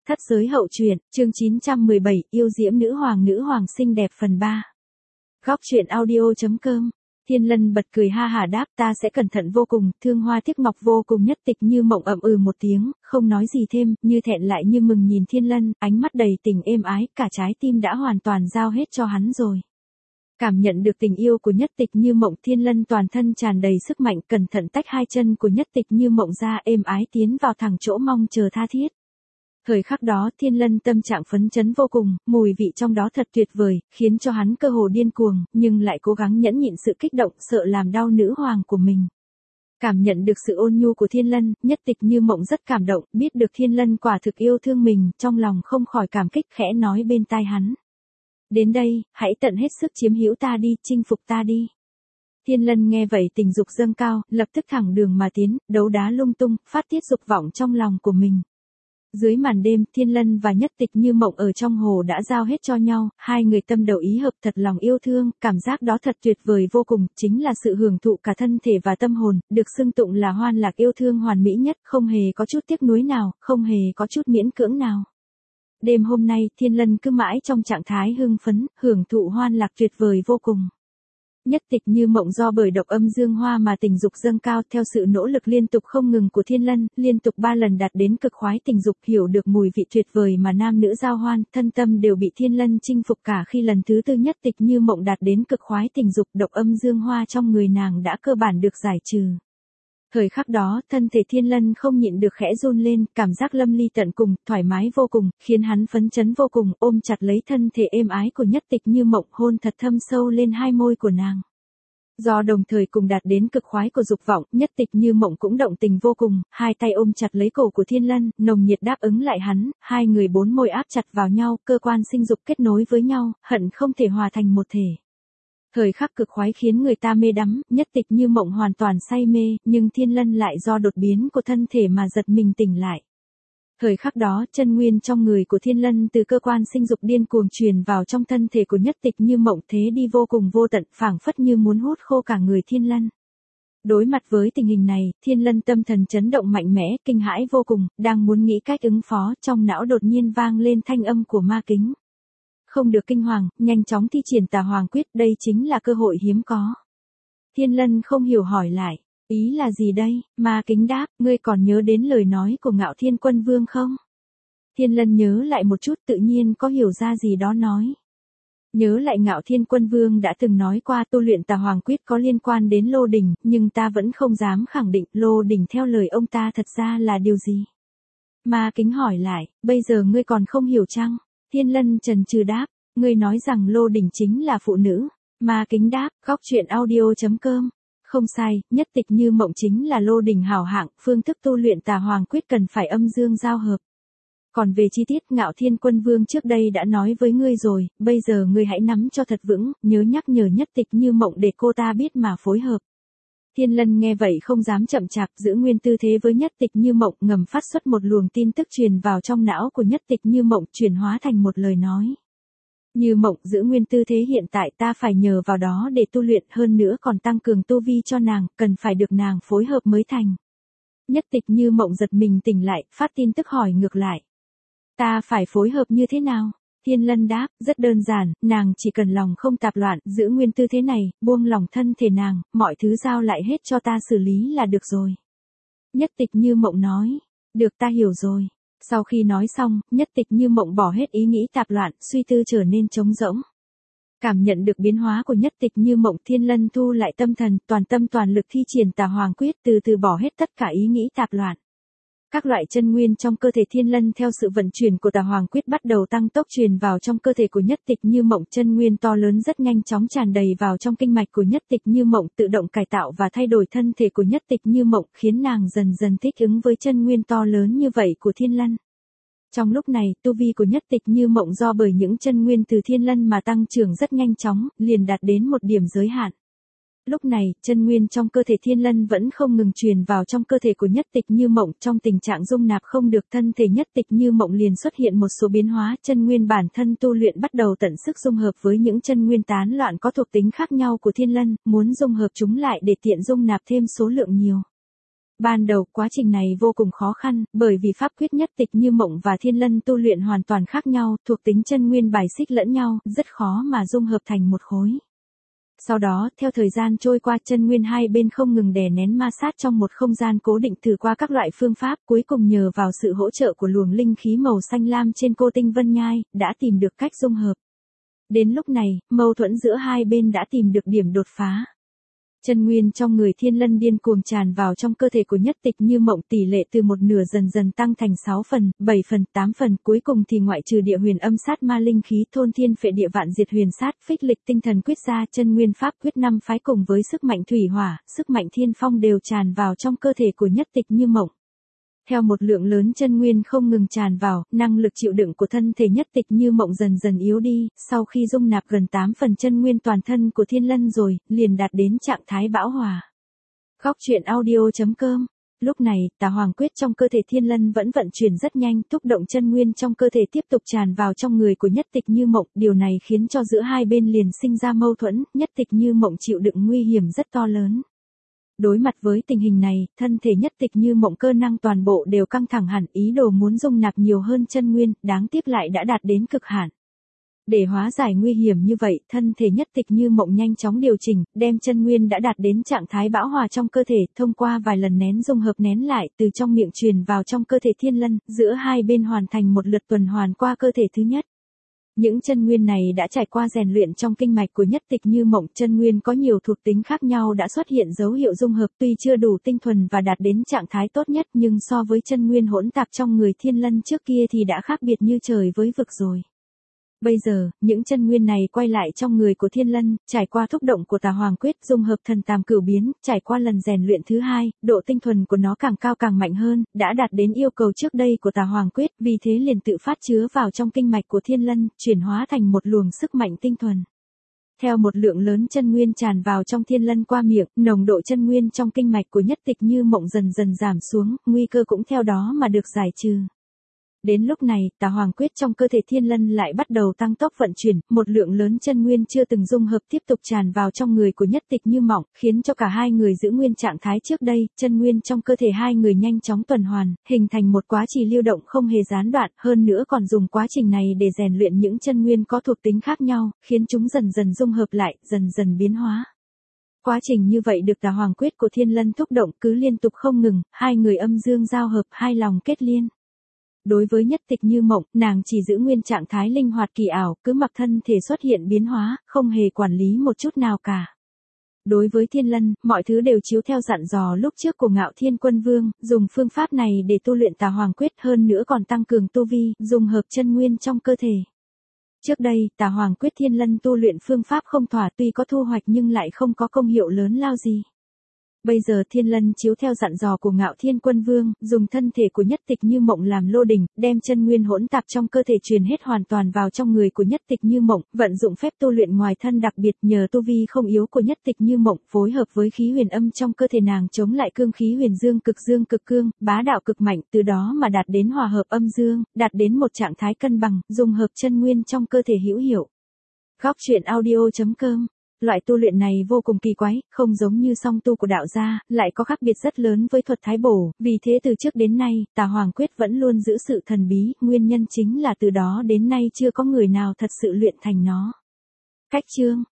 Thất giới hậu truyện, chương 917, yêu diễm nữ hoàng xinh đẹp phần 3. Góc truyện audio.com. Thiên Lân bật cười ha hả đáp, ta sẽ cẩn thận vô cùng, thương hoa tiếc ngọc vô cùng. Nhất Tịch Như Mộng ậm một tiếng, không nói gì thêm, như thẹn lại như mừng nhìn Thiên Lân, ánh mắt đầy tình êm ái, cả trái tim đã hoàn toàn giao hết cho hắn rồi. Cảm nhận được tình yêu của Nhất Tịch Như Mộng, Thiên Lân toàn thân tràn đầy sức mạnh, cẩn thận tách hai chân của Nhất Tịch Như Mộng ra, êm ái tiến vào thẳng chỗ mong chờ tha thiết. Thời khắc đó Thiên Lân tâm trạng phấn chấn vô cùng, mùi vị trong đó thật tuyệt vời, khiến cho hắn cơ hồ điên cuồng, nhưng lại cố gắng nhẫn nhịn sự kích động, sợ làm đau nữ hoàng của mình. Cảm nhận được sự ôn nhu của Thiên Lân, Nhất Tịch Như Mộng rất cảm động, biết được Thiên Lân quả thực yêu thương mình, trong lòng không khỏi cảm kích, khẽ nói bên tai hắn. Đến đây, hãy tận hết sức chiếm hữu ta đi, chinh phục ta đi. Thiên Lân nghe vậy tình dục dâng cao, lập tức thẳng đường mà tiến, đấu đá lung tung, phát tiết dục vọng trong lòng của mình. Dưới màn đêm, Thiên Lân và Nhất Tịch Như Mộng ở trong hồ đã giao hết cho nhau, hai người tâm đầu ý hợp, thật lòng yêu thương, cảm giác đó thật tuyệt vời vô cùng, chính là sự hưởng thụ cả thân thể và tâm hồn, được xưng tụng là hoan lạc yêu thương hoàn mỹ nhất, không hề có chút tiếc nuối nào, không hề có chút miễn cưỡng nào. Đêm hôm nay, Thiên Lân cứ mãi trong trạng thái hưng phấn, hưởng thụ hoan lạc tuyệt vời vô cùng. Nhất Tịch Như Mộng do bởi độc âm dương hoa mà tình dục dâng cao, theo sự nỗ lực liên tục không ngừng của Thiên Lân, liên tục 3 lần đạt đến cực khoái tình dục, hiểu được mùi vị tuyệt vời mà nam nữ giao hoan, thân tâm đều bị Thiên Lân chinh phục. Cả khi lần thứ tư Nhất Tịch Như Mộng đạt đến cực khoái tình dục, độc âm dương hoa trong người nàng đã cơ bản được giải trừ. Thời khắc đó, thân thể Thiên Lân không nhịn được khẽ run lên, cảm giác lâm ly tận cùng, thoải mái vô cùng, khiến hắn phấn chấn vô cùng, ôm chặt lấy thân thể êm ái của Nhất Tịch Như Mộng, hôn thật thâm sâu lên hai môi của nàng. Do đồng thời cùng đạt đến cực khoái của dục vọng, Nhất Tịch Như Mộng cũng động tình vô cùng, hai tay ôm chặt lấy cổ của Thiên Lân, nồng nhiệt đáp ứng lại hắn, hai người bốn môi áp chặt vào nhau, cơ quan sinh dục kết nối với nhau, hận không thể hòa thành một thể. Thời khắc cực khoái khiến người ta mê đắm, Nhất Tịch Như Mộng hoàn toàn say mê, nhưng Thiên Lân lại do đột biến của thân thể mà giật mình tỉnh lại. Thời khắc đó, chân nguyên trong người của Thiên Lân từ cơ quan sinh dục điên cuồng truyền vào trong thân thể của Nhất Tịch Như Mộng, thế đi vô cùng vô tận, phảng phất như muốn hút khô cả người Thiên Lân. Đối mặt với tình hình này, Thiên Lân tâm thần chấn động mạnh mẽ, kinh hãi vô cùng, đang muốn nghĩ cách ứng phó, trong não đột nhiên vang lên thanh âm của Ma Kính. Không được kinh hoàng, nhanh chóng thi triển Tà Hoàng Quyết, đây chính là cơ hội hiếm có. Thiên Lân không hiểu hỏi lại, ý là gì đây? Ma Kính đáp, ngươi còn nhớ đến lời nói của Ngạo Thiên Quân Vương không? Thiên Lân nhớ lại một chút, tự nhiên có hiểu ra gì đó nói. Nhớ lại Ngạo Thiên Quân Vương đã từng nói qua tu luyện Tà Hoàng Quyết có liên quan đến Lô Đỉnh, nhưng ta vẫn không dám khẳng định Lô Đỉnh theo lời ông ta thật ra là điều gì. Ma Kính hỏi lại, bây giờ ngươi còn không hiểu chăng? Thiên Lân chần chừ đáp, ngươi nói rằng Lô Đỉnh chính là phụ nữ. Ma Kính đáp, góc truyện audio.com. Không sai, Nhất Tịch Như Mộng chính là Lô Đỉnh hảo hạng, phương thức tu luyện Tà Hoàng Quyết cần phải âm dương giao hợp. Còn về chi tiết, Ngạo Thiên Quân Vương trước đây đã nói với ngươi rồi, bây giờ ngươi hãy nắm cho thật vững, nhớ nhắc nhở Nhất Tịch Như Mộng để cô ta biết mà phối hợp. Thiên Lân nghe vậy không dám chậm chạp, giữ nguyên tư thế với Nhất Tịch Như Mộng, ngầm phát xuất một luồng tin tức truyền vào trong não của Nhất Tịch Như Mộng, chuyển hóa thành một lời nói. Như Mộng, giữ nguyên tư thế hiện tại, ta phải nhờ vào đó để tu luyện, hơn nữa còn tăng cường tu vi cho nàng, cần phải được nàng phối hợp mới thành. Nhất Tịch Như Mộng giật mình tỉnh lại, phát tin tức hỏi ngược lại. Ta phải phối hợp như thế nào? Thiên Lân đáp, rất đơn giản, nàng chỉ cần lòng không tạp loạn, giữ nguyên tư thế này, buông lòng thân thể nàng, mọi thứ giao lại hết cho ta xử lý là được rồi. Nhất Tịch Như Mộng nói, được, ta hiểu rồi. Sau khi nói xong, Nhất Tịch Như Mộng bỏ hết ý nghĩ tạp loạn, suy tư trở nên trống rỗng. Cảm nhận được biến hóa của Nhất Tịch Như Mộng, Thiên Lân thu lại tâm thần, toàn tâm toàn lực thi triển Tà Hoàng Quyết, từ từ bỏ hết tất cả ý nghĩ tạp loạn. Các loại chân nguyên trong cơ thể Thiên Lân theo sự vận chuyển của Tà Hoàng Quyết bắt đầu tăng tốc truyền vào trong cơ thể của Nhất Tịch Như Mộng, chân nguyên to lớn rất nhanh chóng tràn đầy vào trong kinh mạch của Nhất Tịch Như Mộng, tự động cải tạo và thay đổi thân thể của Nhất Tịch Như Mộng, khiến nàng dần dần thích ứng với chân nguyên to lớn như vậy của Thiên Lân. Trong lúc này, tu vi của Nhất Tịch Như Mộng do bởi những chân nguyên từ Thiên Lân mà tăng trưởng rất nhanh chóng, liền đạt đến một điểm giới hạn. Lúc này, chân nguyên trong cơ thể Thiên Lân vẫn không ngừng truyền vào trong cơ thể của Nhất Tịch Như Mộng, trong tình trạng dung nạp không được, thân thể Nhất Tịch Như Mộng liền xuất hiện một số biến hóa, chân nguyên bản thân tu luyện bắt đầu tận sức dung hợp với những chân nguyên tán loạn có thuộc tính khác nhau của Thiên Lân, muốn dung hợp chúng lại để tiện dung nạp thêm số lượng nhiều. Ban đầu quá trình này vô cùng khó khăn, bởi vì pháp quyết nhất tịch như mộng và thiên lân tu luyện hoàn toàn khác nhau, thuộc tính chân nguyên bài xích lẫn nhau, rất khó mà dung hợp thành một khối. Sau đó, theo thời gian trôi qua, chân nguyên hai bên không ngừng đè nén ma sát trong một không gian cố định, thử qua các loại phương pháp, cuối cùng nhờ vào sự hỗ trợ của luồng linh khí màu xanh lam trên cô tinh vân nhai, đã tìm được cách dung hợp. Đến lúc này, mâu thuẫn giữa hai bên đã tìm được điểm đột phá. Chân nguyên trong người thiên lân điên cuồng tràn vào trong cơ thể của nhất tịch như mộng, tỷ lệ từ một nửa dần dần tăng thành 6 phần, 7 phần, 8 phần, cuối cùng thì ngoại trừ địa huyền âm sát ma linh khí thôn thiên phệ địa vạn diệt huyền sát, phích lịch tinh thần quyết ra, chân nguyên pháp quyết năm phái cùng với sức mạnh thủy hỏa, sức mạnh thiên phong đều tràn vào trong cơ thể của nhất tịch như mộng. Theo một lượng lớn chân nguyên không ngừng tràn vào, năng lực chịu đựng của thân thể nhất tịch như mộng dần dần yếu đi, sau khi dung nạp gần 8 phần chân nguyên toàn thân của thiên lân rồi, liền đạt đến trạng thái bão hòa. Góc truyện audio.com. Lúc này, tà hoàng quyết trong cơ thể thiên lân vẫn vận chuyển rất nhanh, thúc động chân nguyên trong cơ thể tiếp tục tràn vào trong người của nhất tịch như mộng, điều này khiến cho giữa hai bên liền sinh ra mâu thuẫn, nhất tịch như mộng chịu đựng nguy hiểm rất to lớn. Đối mặt với tình hình này, thân thể nhất tịch như mộng cơ năng toàn bộ đều căng thẳng hẳn, ý đồ muốn dung nạp nhiều hơn chân nguyên, đáng tiếc lại đã đạt đến cực hạn. Để hóa giải nguy hiểm như vậy, thân thể nhất tịch như mộng nhanh chóng điều chỉnh, đem chân nguyên đã đạt đến trạng thái bão hòa trong cơ thể, thông qua vài lần nén dung hợp nén lại, từ trong miệng truyền vào trong cơ thể thiên lân, giữa hai bên hoàn thành một lượt tuần hoàn qua cơ thể thứ nhất. Những chân nguyên này đã trải qua rèn luyện trong kinh mạch của nhất tịch như mộng, chân nguyên có nhiều thuộc tính khác nhau đã xuất hiện dấu hiệu dung hợp, tuy chưa đủ tinh thuần và đạt đến trạng thái tốt nhất, nhưng so với chân nguyên hỗn tạp trong người thiên lân trước kia thì đã khác biệt như trời với vực rồi. Bây giờ, những chân nguyên này quay lại trong người của thiên lân, trải qua thúc động của tà hoàng quyết dung hợp thần tam cửu biến, trải qua lần rèn luyện thứ hai, độ tinh thuần của nó càng cao càng mạnh hơn, đã đạt đến yêu cầu trước đây của tà hoàng quyết, vì thế liền tự phát chứa vào trong kinh mạch của thiên lân, chuyển hóa thành một luồng sức mạnh tinh thuần. Theo một lượng lớn chân nguyên tràn vào trong thiên lân qua miệng, nồng độ chân nguyên trong kinh mạch của nhất tịch như mộng dần dần giảm xuống, nguy cơ cũng theo đó mà được giải trừ. Đến lúc này, tà hoàng quyết trong cơ thể thiên lân lại bắt đầu tăng tốc vận chuyển, một lượng lớn chân nguyên chưa từng dung hợp tiếp tục tràn vào trong người của nhất tịch như mộng, khiến cho cả hai người giữ nguyên trạng thái trước đây, chân nguyên trong cơ thể hai người nhanh chóng tuần hoàn, hình thành một quá trình lưu động không hề gián đoạn, hơn nữa còn dùng quá trình này để rèn luyện những chân nguyên có thuộc tính khác nhau, khiến chúng dần dần dung hợp lại, dần dần biến hóa. Quá trình như vậy được tà hoàng quyết của thiên lân thúc động cứ liên tục không ngừng, hai người âm dương giao hợp, hai lòng kết liên. Đối với nhất tịch như mộng, nàng chỉ giữ nguyên trạng thái linh hoạt kỳ ảo, cứ mặc thân thể xuất hiện biến hóa, không hề quản lý một chút nào cả. Đối với thiên lân, mọi thứ đều chiếu theo dặn dò lúc trước của Ngạo Thiên Quân Vương, dùng phương pháp này để tu luyện tà hoàng quyết, hơn nữa còn tăng cường tu vi, dùng hợp chân nguyên trong cơ thể. Trước đây, tà hoàng quyết thiên lân tu luyện phương pháp không thỏa, tuy có thu hoạch nhưng lại không có công hiệu lớn lao gì. Bây giờ thiên lân chiếu theo dặn dò của Ngạo Thiên Quân Vương, dùng thân thể của nhất tịch như mộng làm lô đỉnh, đem chân nguyên hỗn tạp trong cơ thể truyền hết hoàn toàn vào trong người của nhất tịch như mộng, vận dụng phép tu luyện ngoài thân đặc biệt, nhờ tu vi không yếu của nhất tịch như mộng, phối hợp với khí huyền âm trong cơ thể nàng chống lại cương khí huyền dương cực cương, bá đạo cực mạnh, từ đó mà đạt đến hòa hợp âm dương, đạt đến một trạng thái cân bằng, dùng hợp chân nguyên trong cơ thể hữu hiệu. Góc truyện audio.com. Loại tu luyện này vô cùng kỳ quái, không giống như song tu của đạo gia, lại có khác biệt rất lớn với thuật thái bổ, vì thế từ trước đến nay, tà hoàng quyết vẫn luôn giữ sự thần bí, nguyên nhân chính là từ đó đến nay chưa có người nào thật sự luyện thành nó. Cách chương.